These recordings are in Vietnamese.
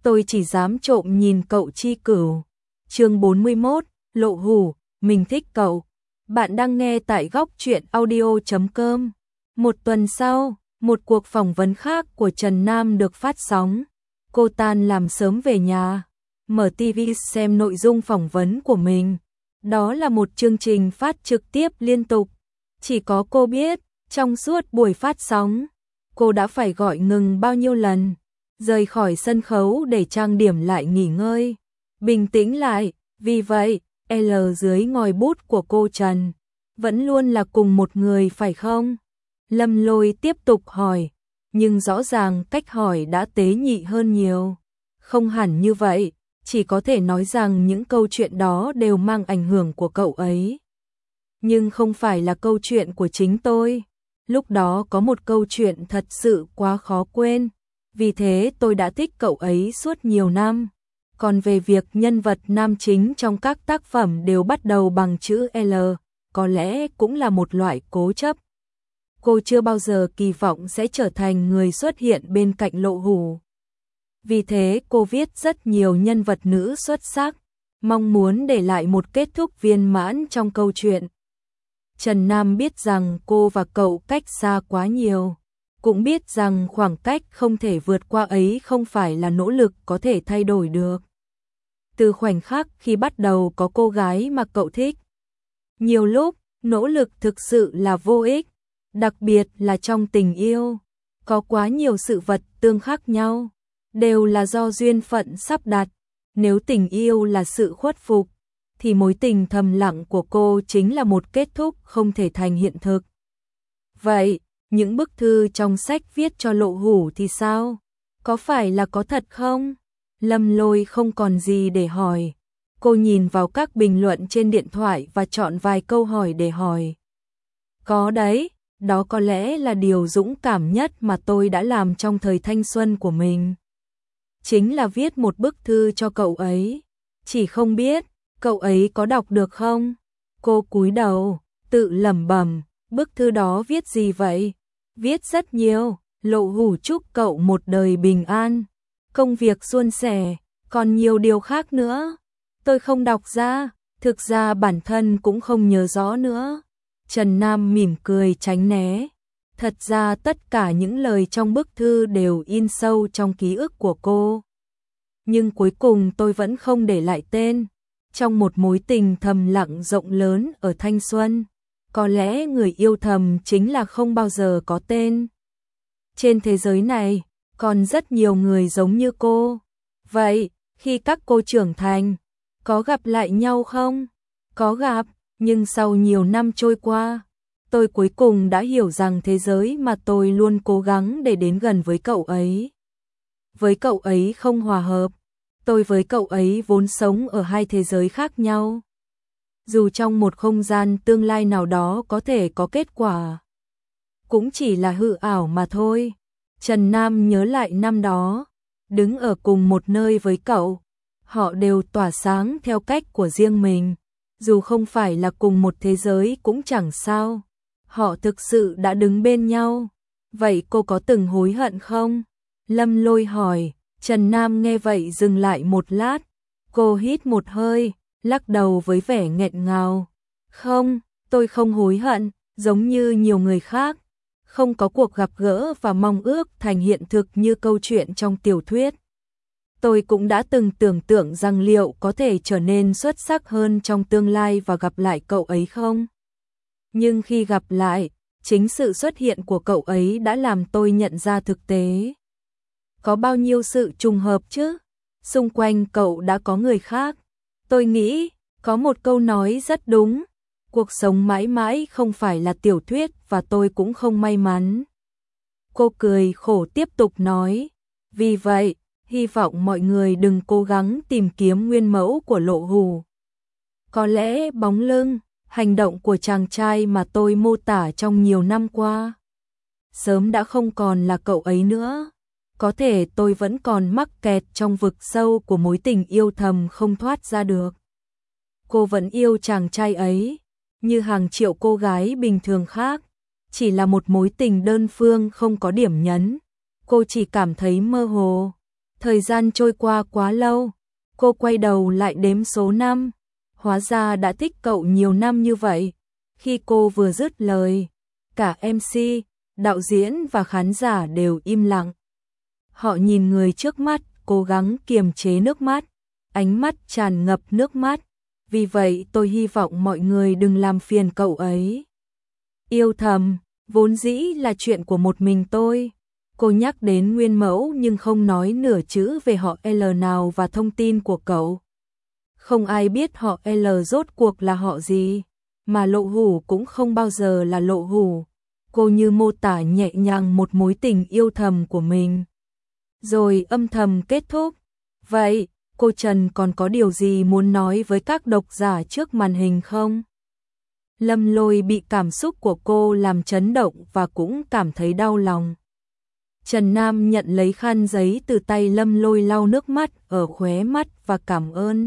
tôi chỉ dám trộm nhìn cậu Chi Cửu. Chương 41, Lộ Hủ, mình thích cậu. Bạn đang nghe tại góc truyện audio.com. Một tuần sau, một cuộc phỏng vấn khác của Trần Nam được phát sóng. Cô tan làm sớm về nhà, mở TV xem nội dung phỏng vấn của mình. Đó là một chương trình phát trực tiếp liên tục. Chỉ có cô biết, trong suốt buổi phát sóng, cô đã phải gọi ngừng bao nhiêu lần, rời khỏi sân khấu để trang điểm lại nghỉ ngơi, bình tĩnh lại. Vì vậy, L dưới ngòi bút của cô Trần vẫn luôn là cùng một người phải không? Lâm Lôi tiếp tục hỏi, nhưng rõ ràng cách hỏi đã tế nhị hơn nhiều. Không hẳn như vậy, chỉ có thể nói rằng những câu chuyện đó đều mang ảnh hưởng của cậu ấy. Nhưng không phải là câu chuyện của chính tôi. Lúc đó có một câu chuyện thật sự quá khó quên, vì thế tôi đã thích cậu ấy suốt nhiều năm. Còn về việc nhân vật nam chính trong các tác phẩm đều bắt đầu bằng chữ L, có lẽ cũng là một loại cố chấp. Cô chưa bao giờ kỳ vọng sẽ trở thành người xuất hiện bên cạnh Lộ Hủ. Vì thế cô viết rất nhiều nhân vật nữ xuất sắc, mong muốn để lại một kết thúc viên mãn trong câu chuyện. Trần Nam biết rằng cô và cậu cách xa quá nhiều, cũng biết rằng khoảng cách không thể vượt qua ấy không phải là nỗ lực có thể thay đổi được. Từ khoảnh khắc khi bắt đầu có cô gái mà cậu thích, nhiều lúc nỗ lực thực sự là vô ích, đặc biệt là trong tình yêu. Có quá nhiều sự vật tương khác nhau, đều là do duyên phận sắp đặt. Nếu tình yêu là sự khuất phục, thì mối tình thầm lặng của cô chính là một kết thúc không thể thành hiện thực. Vậy, những bức thư trong sách viết cho Lộ Hủ thì sao? Có phải là có thật không? Lâm Lôi không còn gì để hỏi. Cô nhìn vào các bình luận trên điện thoại và chọn vài câu hỏi để hỏi. Có đấy, đó có lẽ là điều dũng cảm nhất mà tôi đã làm trong thời thanh xuân của mình. Chính là viết một bức thư cho cậu ấy. Chỉ không biết, cậu ấy có đọc được không? Cô cúi đầu, tự lẩm bẩm, bức thư đó viết gì vậy? Viết rất nhiều, Lộ Hủ chúc cậu một đời bình an, công việc suôn sẻ, còn nhiều điều khác nữa. Tôi không đọc ra, thực ra bản thân cũng không nhớ rõ nữa. Trần Nam mỉm cười tránh né. Thật ra tất cả những lời trong bức thư đều in sâu trong ký ức của cô. Nhưng cuối cùng tôi vẫn không để lại tên. Trong một mối tình thầm lặng rộng lớn ở thanh xuân, có lẽ người yêu thầm chính là không bao giờ có tên. Trên thế giới này, còn rất nhiều người giống như cô. Vậy, khi các cô trưởng thành, có gặp lại nhau không? Có gặp, nhưng sau nhiều năm trôi qua, tôi cuối cùng đã hiểu rằng thế giới mà tôi luôn cố gắng để đến gần với cậu ấy. Với cậu ấy không hòa hợp, tôi với cậu ấy vốn sống ở hai thế giới khác nhau. Dù trong một không gian tương lai nào đó có thể có kết quả, cũng chỉ là hư ảo mà thôi. Trần Nam nhớ lại năm đó, đứng ở cùng một nơi với cậu, họ đều tỏa sáng theo cách của riêng mình. Dù không phải là cùng một thế giới cũng chẳng sao, họ thực sự đã đứng bên nhau. Vậy cô có từng hối hận không? Lâm Lôi hỏi. Trần Nam nghe vậy dừng lại một lát, cô hít một hơi, lắc đầu với vẻ nghẹn ngào. Không, tôi không hối hận, giống như nhiều người khác, không có cuộc gặp gỡ và mong ước thành hiện thực như câu chuyện trong tiểu thuyết. Tôi cũng đã từng tưởng tượng rằng liệu có thể trở nên xuất sắc hơn trong tương lai và gặp lại cậu ấy không? Nhưng khi gặp lại, chính sự xuất hiện của cậu ấy đã làm tôi nhận ra thực tế. Có bao nhiêu sự trùng hợp chứ? Xung quanh cậu đã có người khác. Tôi nghĩ, có một câu nói rất đúng. Cuộc sống mãi mãi không phải là tiểu thuyết và tôi cũng không may mắn. Cô cười khổ tiếp tục nói. Vì vậy, hy vọng mọi người đừng cố gắng tìm kiếm nguyên mẫu của Lộ Hủ. Có lẽ bóng lưng, hành động của chàng trai mà tôi mô tả trong nhiều năm qua sớm đã không còn là cậu ấy nữa. Có thể tôi vẫn còn mắc kẹt trong vực sâu của mối tình yêu thầm không thoát ra được. Cô vẫn yêu chàng trai ấy, như hàng triệu cô gái bình thường khác, chỉ là một mối tình đơn phương không có điểm nhấn. Cô chỉ cảm thấy mơ hồ, Thời gian trôi qua quá lâu, cô quay đầu lại đếm số năm. Hóa ra đã thích cậu nhiều năm như vậy. Khi cô vừa dứt lời, cả MC, đạo diễn và khán giả đều im lặng. Họ nhìn người trước mắt, cố gắng kiềm chế nước mắt, ánh mắt tràn ngập nước mắt. Vì vậy tôi hy vọng mọi người đừng làm phiền cậu ấy. Yêu thầm, vốn dĩ là chuyện của một mình tôi. Cô nhắc đến nguyên mẫu nhưng không nói nửa chữ về họ L nào và thông tin của cậu. Không ai biết họ L rốt cuộc là họ gì, mà Lộ Hủ cũng không bao giờ là Lộ Hủ. Cô như mô tả nhẹ nhàng một mối tình yêu thầm của mình. Rồi âm thầm kết thúc. Vậy, cô Trần còn có điều gì muốn nói với các độc giả trước màn hình không? Lâm Lôi bị cảm xúc của cô làm chấn động và cũng cảm thấy đau lòng. Trần Nam nhận lấy khăn giấy từ tay Lâm Lôi lau nước mắt ở khóe mắt và cảm ơn.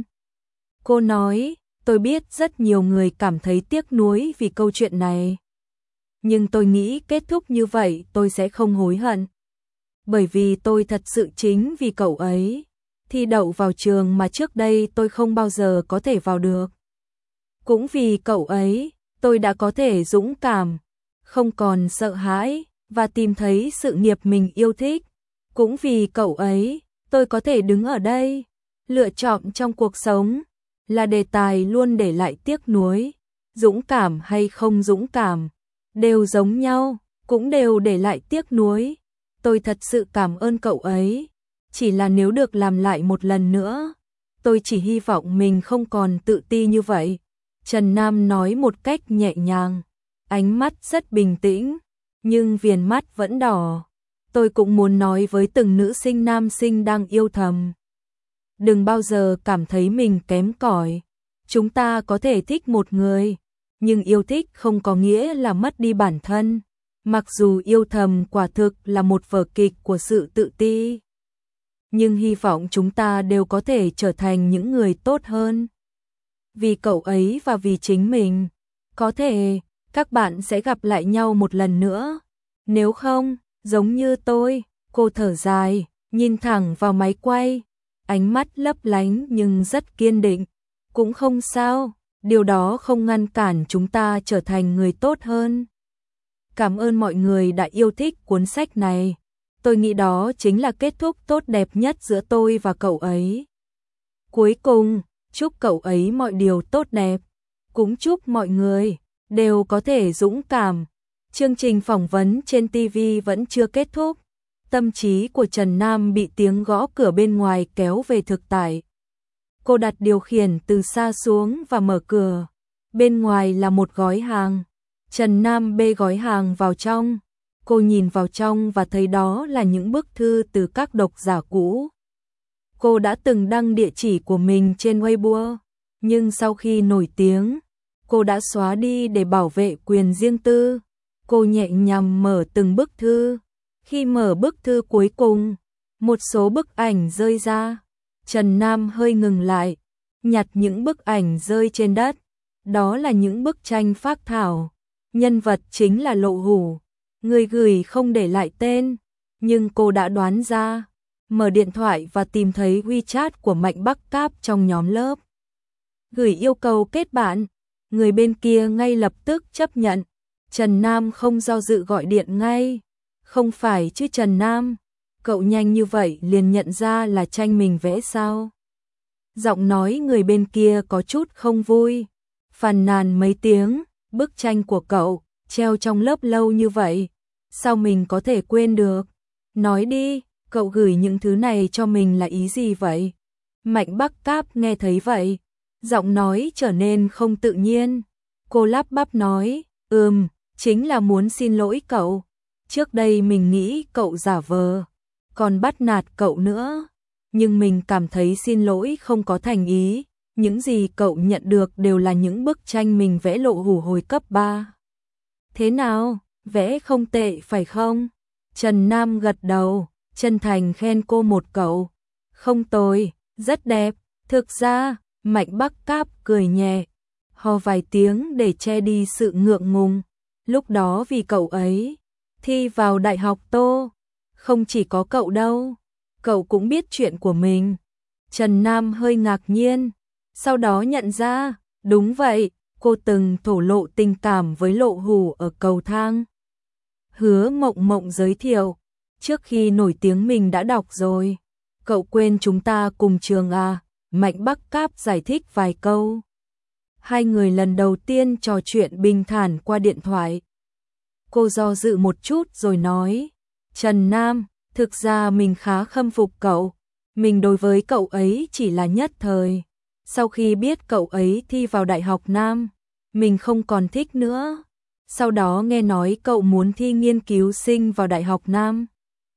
Cô nói, tôi biết rất nhiều người cảm thấy tiếc nuối vì câu chuyện này. Nhưng tôi nghĩ kết thúc như vậy tôi sẽ không hối hận. Bởi vì tôi thật sự chính vì cậu ấy thi đậu vào trường mà trước đây tôi không bao giờ có thể vào được. Cũng vì cậu ấy, tôi đã có thể dũng cảm, không còn sợ hãi và tìm thấy sự nghiệp mình yêu thích. Cũng vì cậu ấy, tôi có thể đứng ở đây. Lựa chọn trong cuộc sống là đề tài luôn để lại tiếc nuối. Dũng cảm hay không dũng cảm, đều giống nhau, cũng đều để lại tiếc nuối. Tôi thật sự cảm ơn cậu ấy. Chỉ là nếu được làm lại một lần nữa, tôi chỉ hy vọng mình không còn tự ti như vậy. Trần Nam nói một cách nhẹ nhàng, ánh mắt rất bình tĩnh, nhưng viền mắt vẫn đỏ. Tôi cũng muốn nói với từng nữ sinh nam sinh đang yêu thầm. Đừng bao giờ cảm thấy mình kém cỏi. Chúng ta có thể thích một người, nhưng yêu thích không có nghĩa là mất đi bản thân. Mặc dù yêu thầm quả thực là một vở kịch của sự tự ti, nhưng hy vọng chúng ta đều có thể trở thành những người tốt hơn. Vì cậu ấy và vì chính mình, có thể các bạn sẽ gặp lại nhau một lần nữa. Nếu không, giống như tôi, cô thở dài, nhìn thẳng vào máy quay, ánh mắt lấp lánh nhưng rất kiên định. Cũng không sao, điều đó không ngăn cản chúng ta trở thành người tốt hơn. Cảm ơn mọi người đã yêu thích cuốn sách này. Tôi nghĩ đó chính là kết thúc tốt đẹp nhất giữa tôi và cậu ấy. Cuối cùng, chúc cậu ấy mọi điều tốt đẹp. Cũng chúc mọi người đều có thể dũng cảm. Chương trình phỏng vấn trên TV vẫn chưa kết thúc. Tâm trí của Trần Nam bị tiếng gõ cửa bên ngoài kéo về thực tại. Cô đặt điều khiển từ xa xuống và mở cửa. Bên ngoài là một gói hàng. Trần Nam bê gói hàng vào trong. Cô nhìn vào trong và thấy đó là những bức thư từ các độc giả cũ. Cô đã từng đăng địa chỉ của mình trên Weibo, nhưng sau khi nổi tiếng, cô đã xóa đi để bảo vệ quyền riêng tư. Cô nhẹ nhàng mở từng bức thư. Khi mở bức thư cuối cùng, một số bức ảnh rơi ra. Trần Nam hơi ngừng lại, nhặt những bức ảnh rơi trên đất. Đó là những bức tranh phác thảo. Nhân vật chính là Lộ Hủ. Người gửi không để lại tên, nhưng cô đã đoán ra. Mở điện thoại và tìm thấy WeChat của Mạnh Bắc Cáp trong nhóm lớp. Gửi yêu cầu kết bạn. Người bên kia ngay lập tức chấp nhận. Trần Nam không do dự gọi điện ngay. Không phải chứ Trần Nam, cậu nhanh như vậy liền nhận ra là tranh mình vẽ sao? Giọng nói người bên kia có chút không vui. Phàn nàn mấy tiếng, bức tranh của cậu treo trong lớp lâu như vậy, sao mình có thể quên được? Nói đi, cậu gửi những thứ này cho mình là ý gì vậy? Mạnh Bắc Cáp nghe thấy vậy, giọng nói trở nên không tự nhiên. Cô lắp bắp nói, chính là muốn xin lỗi cậu. Trước đây mình nghĩ cậu giả vờ, còn bắt nạt cậu nữa. Nhưng mình cảm thấy xin lỗi không có thành ý. Những gì cậu nhận được đều là những bức tranh mình vẽ Lộ Hủ hồi cấp 3. Thế nào, vẽ không tệ phải không? Trần Nam gật đầu, chân thành khen cô một câu. Không tồi, rất đẹp. Thực ra, Mạnh Bắc Cáp cười nhẹ, ho vài tiếng để che đi sự ngượng ngùng. Lúc đó vì cậu ấy thi vào Đại học Tô, không chỉ có cậu đâu. cậu cũng biết chuyện của mình. Trần Nam hơi ngạc nhiên, sau đó nhận ra, đúng vậy, cô từng thổ lộ tình cảm với Lộ Hủ ở cầu thang. Hứa Mộng Mộng giới thiệu, trước khi nổi tiếng mình đã đọc rồi. Cậu quên chúng ta cùng trường à? Mạnh Bắc Cáp giải thích vài câu. Hai người lần đầu tiên trò chuyện bình thản qua điện thoại. Cô do dự một chút rồi nói, Trần Nam, thực ra mình khá khâm phục cậu. Mình đối với cậu ấy chỉ là nhất thời. Sau khi biết cậu ấy thi vào Đại học Nam, mình không còn thích nữa. Sau đó nghe nói cậu muốn thi nghiên cứu sinh vào Đại học Nam.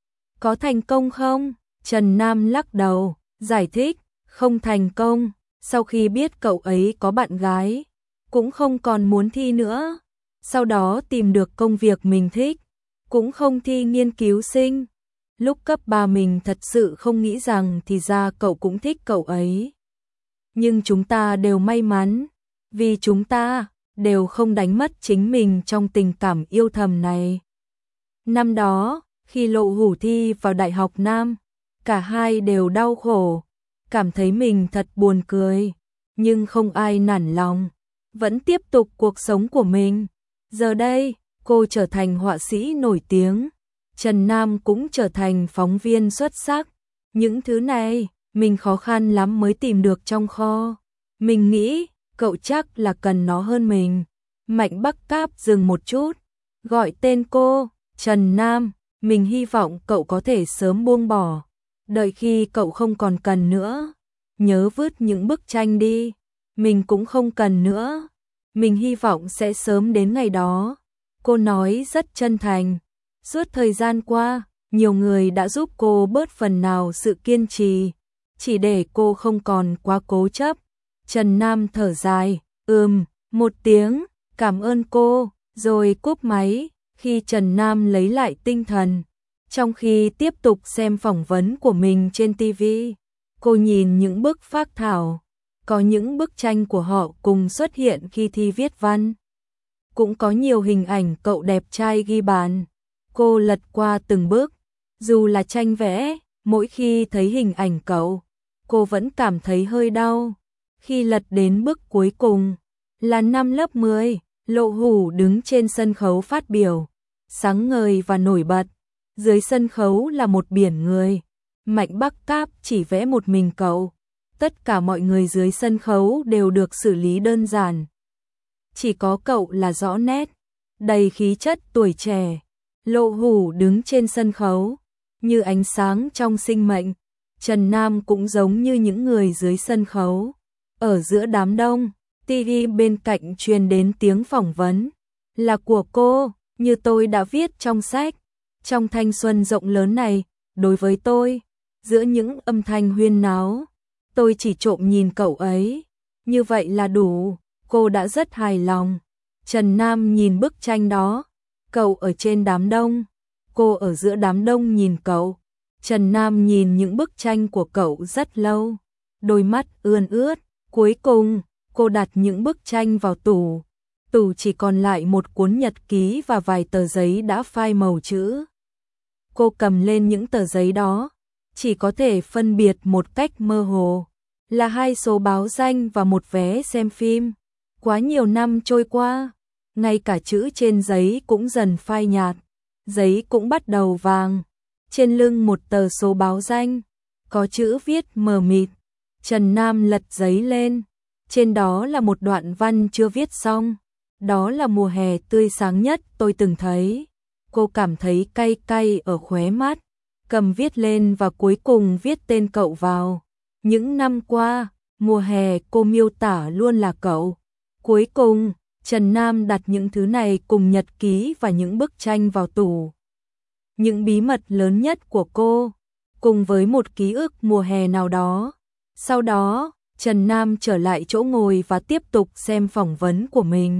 Có thành công không? Trần Nam lắc đầu, giải thích, không thành công. Sau khi biết cậu ấy có bạn gái, cũng không còn muốn thi nữa. Sau đó tìm được công việc mình thích, cũng không thi nghiên cứu sinh. Lúc cấp 3 mình thật sự không nghĩ rằng thì ra cậu cũng thích cậu ấy. Nhưng chúng ta đều may mắn, vì chúng ta đều không đánh mất chính mình trong tình cảm yêu thầm này. Năm đó, khi Lộ Hủ thi vào Đại học Nam, cả hai đều đau khổ, cảm thấy mình thật buồn cười, nhưng không ai nản lòng, vẫn tiếp tục cuộc sống của mình. Giờ đây, cô trở thành họa sĩ nổi tiếng, Trần Nam cũng trở thành phóng viên xuất sắc. Những thứ này, mình khó khăn lắm mới tìm được trong kho. Mình nghĩ, cậu chắc là cần nó hơn mình. Mạnh Bắc Cáp dừng một chút, gọi tên cô, Trần Nam, mình hy vọng cậu có thể sớm buông bỏ. Đợi khi cậu không còn cần nữa, nhớ vứt những bức tranh đi, mình cũng không cần nữa. Mình hy vọng sẽ sớm đến ngày đó. Cô nói rất chân thành. Suốt thời gian qua, nhiều người đã giúp cô bớt phần nào sự kiên trì, chỉ để cô không còn quá cố chấp. Trần Nam thở dài, một tiếng, cảm ơn cô, rồi cúp máy. Khi Trần Nam lấy lại tinh thần, trong khi tiếp tục xem phỏng vấn của mình trên TV, cô nhìn những bức phác thảo, có những bức tranh của họ cùng xuất hiện khi thi viết văn. Cũng có nhiều hình ảnh cậu đẹp trai ghi bàn. Cô lật qua từng bức, dù là tranh vẽ, mỗi khi thấy hình ảnh cậu, cô vẫn cảm thấy hơi đau. Khi lật đến bức cuối cùng, là năm lớp 10, Lộ Hủ đứng trên sân khấu phát biểu, sáng ngời và nổi bật. Dưới sân khấu là một biển người, Mạnh Bắc Cáp chỉ vẽ một mình cậu. Tất cả mọi người dưới sân khấu đều được xử lý đơn giản. Chỉ có cậu là rõ nét, đầy khí chất tuổi trẻ. Lộ Hủ đứng trên sân khấu, như ánh sáng trong sinh mệnh. Trần Nam cũng giống như những người dưới sân khấu. Ở giữa đám đông, TV bên cạnh truyền đến tiếng phỏng vấn. Là của cô, như tôi đã viết trong sách. Trong thanh xuân rộng lớn này, đối với tôi, giữa những âm thanh huyên náo, tôi chỉ trộm nhìn cậu ấy. Như vậy là đủ, cô đã rất hài lòng. Trần Nam nhìn bức tranh đó. Cậu ở trên đám đông, cô ở giữa đám đông nhìn cậu. Trần Nam nhìn những bức tranh của cậu rất lâu, đôi mắt ươn ướt. Cuối cùng, cô đặt những bức tranh vào tủ. Tủ chỉ còn lại một cuốn nhật ký và vài tờ giấy đã phai màu chữ. Cô cầm lên những tờ giấy đó, chỉ có thể phân biệt một cách mơ hồ, là 2 số báo danh và một vé xem phim. Quá nhiều năm trôi qua, ngay cả chữ trên giấy cũng dần phai nhạt, giấy cũng bắt đầu vàng. Trên lưng một tờ số báo danh, có chữ viết mờ mịt. Trần Nam lật giấy lên, trên đó là một đoạn văn chưa viết xong. Đó là mùa hè tươi sáng nhất tôi từng thấy. Cô cảm thấy cay cay ở khóe mắt, cầm viết lên và cuối cùng viết tên cậu vào. Những năm qua, mùa hè cô miêu tả luôn là cậu. Cuối cùng, Trần Nam đặt những thứ này cùng nhật ký và những bức tranh vào tủ. Những bí mật lớn nhất của cô, cùng với một ký ức mùa hè nào đó. Sau đó, Trần Nam trở lại chỗ ngồi và tiếp tục xem phỏng vấn của mình.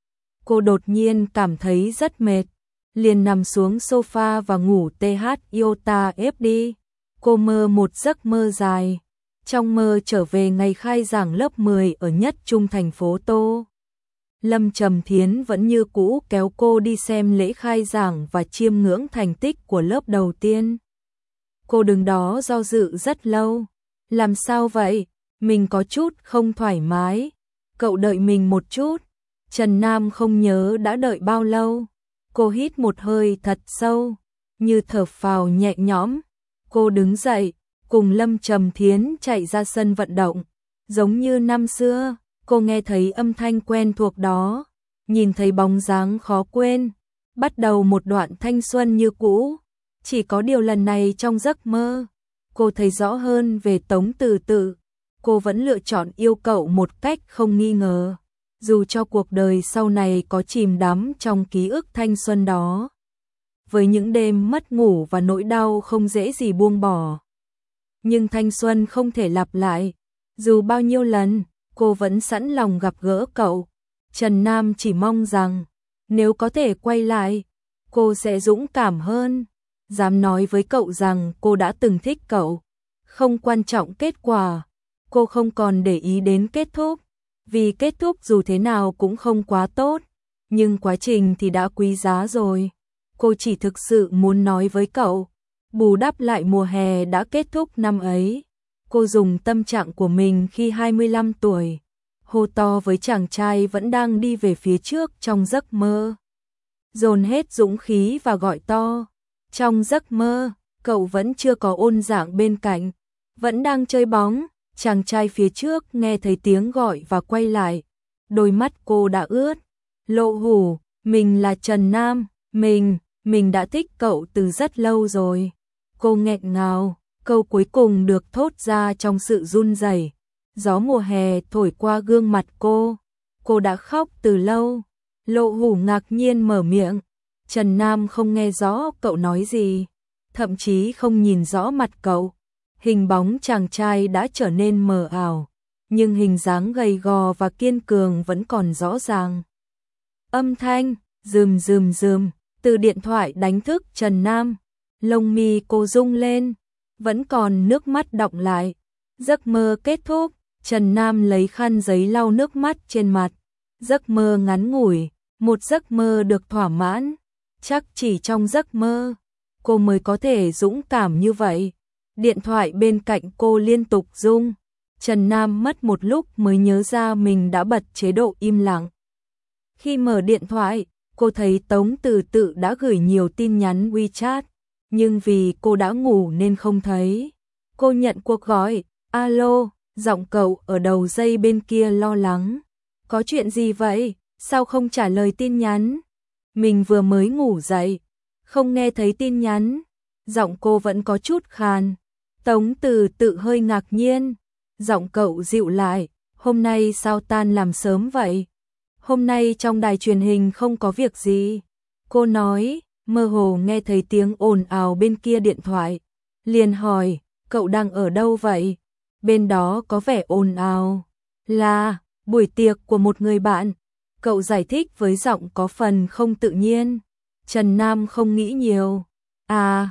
Cô đột nhiên cảm thấy rất mệt, liền nằm xuống sofa và ngủ TH iota FD. Cô mơ một giấc mơ dài. Trong mơ trở về ngày khai giảng lớp 10 ở nhất trung thành phố Tô. Lâm Trầm Thiến vẫn như cũ kéo cô đi xem lễ khai giảng và chiêm ngưỡng thành tích của lớp đầu tiên. Cô đứng đó do dự rất lâu. Làm sao vậy? Mình có chút không thoải mái. Cậu đợi mình một chút. Trần Nam không nhớ đã đợi bao lâu. Cô hít một hơi thật sâu, như thở phào nhẹ nhõm. Cô đứng dậy, cùng Lâm Trầm Thiến chạy ra sân vận động. Giống như năm xưa, cô nghe thấy âm thanh quen thuộc đó, nhìn thấy bóng dáng khó quên, bắt đầu một đoạn thanh xuân như cũ. Chỉ có điều lần này trong giấc mơ, cô thấy rõ hơn về Tống Từ Tự. Cô vẫn lựa chọn yêu cậu một cách không nghi ngờ, dù cho cuộc đời sau này có chìm đắm trong ký ức thanh xuân đó, với những đêm mất ngủ và nỗi đau không dễ gì buông bỏ. Nhưng thanh xuân không thể lặp lại, dù bao nhiêu lần, cô vẫn sẵn lòng gặp gỡ cậu. Trần Nam chỉ mong rằng, nếu có thể quay lại, cô sẽ dũng cảm hơn, dám nói với cậu rằng cô đã từng thích cậu. Không quan trọng kết quả, cô không còn để ý đến kết thúc, vì kết thúc dù thế nào cũng không quá tốt, nhưng quá trình thì đã quý giá rồi. Cô chỉ thực sự muốn nói với cậu, bù đắp lại mùa hè đã kết thúc năm ấy. Cô dùng tâm trạng của mình khi 25 tuổi, hô to với chàng trai vẫn đang đi về phía trước trong giấc mơ. Dồn hết dũng khí và gọi to. Trong giấc mơ, cậu vẫn chưa có Ôn Dạng bên cạnh, vẫn đang chơi bóng. Chàng trai phía trước nghe thấy tiếng gọi và quay lại. Đôi mắt cô đã ướt. Lộ Hủ, mình là Trần Nam, mình đã thích cậu từ rất lâu rồi. Cô nghẹn ngào, câu cuối cùng được thốt ra trong sự run rẩy. Gió mùa hè thổi qua gương mặt cô đã khóc từ lâu. Lộ Hủ ngạc nhiên mở miệng. Trần Nam không nghe rõ cậu nói gì, thậm chí không nhìn rõ mặt cậu. Hình bóng chàng trai đã trở nên mờ ảo, nhưng hình dáng gầy gò và kiên cường vẫn còn rõ ràng. Âm thanh rườm rườm rườm từ điện thoại đánh thức Trần Nam. Lông mi cô rung lên, vẫn còn nước mắt đọng lại. Giấc mơ kết thúc, Trần Nam lấy khăn giấy lau nước mắt trên mặt. Giấc mơ ngắn ngủi, một giấc mơ được thỏa mãn. Chắc chỉ trong giấc mơ, cô mới có thể dũng cảm như vậy. Điện thoại bên cạnh cô liên tục rung. Trần Nam mất một lúc mới nhớ ra mình đã bật chế độ im lặng. Khi mở điện thoại, cô thấy Tống Từ Tự đã gửi nhiều tin nhắn WeChat, nhưng vì cô đã ngủ nên không thấy. Cô nhận cuộc gọi. Alo, giọng cậu ở đầu dây bên kia lo lắng. Có chuyện gì vậy? Sao không trả lời tin nhắn? Mình vừa mới ngủ dậy, không nghe thấy tin nhắn. Giọng cô vẫn có chút khàn. Tống Từ Tự hơi ngạc nhiên. Giọng cậu dịu lại. Hôm nay sao tan làm sớm vậy? Hôm nay trong đài truyền hình không có việc gì. Cô nói, mơ hồ nghe thấy tiếng ồn ào bên kia điện thoại. Liền hỏi, cậu đang ở đâu vậy? Bên đó có vẻ ồn ào. Là buổi tiệc của một người bạn. Cậu giải thích với giọng có phần không tự nhiên. Trần Nam không nghĩ nhiều. À,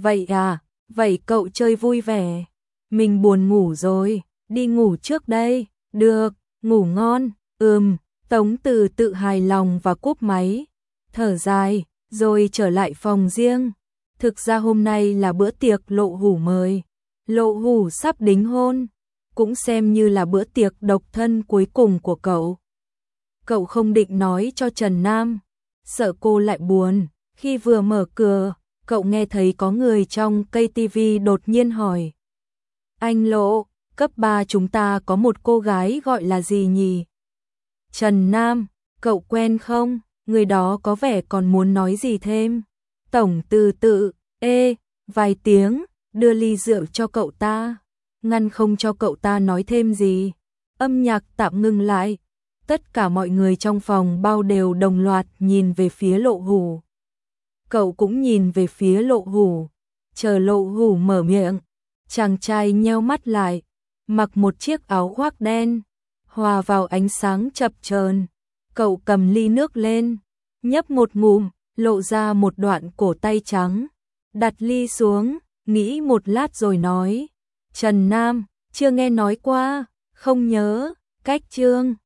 vậy cậu chơi vui vẻ. Mình buồn ngủ rồi, đi ngủ trước đây. Được, ngủ ngon. Tống Từ Tự hài lòng và cúp máy. Thở dài, rồi trở lại phòng riêng. Thực ra hôm nay là bữa tiệc Lộ Hủ mời. Lộ Hủ sắp đính hôn, cũng xem như là bữa tiệc độc thân cuối cùng của cậu. Cậu không định nói cho Trần Nam, sợ cô lại buồn. Khi vừa mở cửa, cậu nghe thấy có người trong cây tivi đột nhiên hỏi. Anh Lộ, cấp 3 chúng ta có một cô gái gọi là gì nhỉ? Trần Nam, cậu quen không? Người đó có vẻ còn muốn nói gì thêm. Tống Từ Tự, vài tiếng, đưa ly rượu cho cậu ta, ngăn không cho cậu ta nói thêm gì. Âm nhạc tạm ngừng lại. Tất cả mọi người trong phòng bao đều đồng loạt nhìn về phía Lộ Hủ. Cậu cũng nhìn về phía Lộ Hủ, chờ Lộ Hủ mở miệng. Chàng trai nheo mắt lại, mặc một chiếc áo khoác đen, hòa vào ánh sáng chập chờn. Cậu cầm ly nước lên, nhấp một ngụm, lộ ra một đoạn cổ tay trắng. Đặt ly xuống, nghĩ một lát rồi nói. Trần Nam, chưa nghe nói qua, không nhớ. Cách chương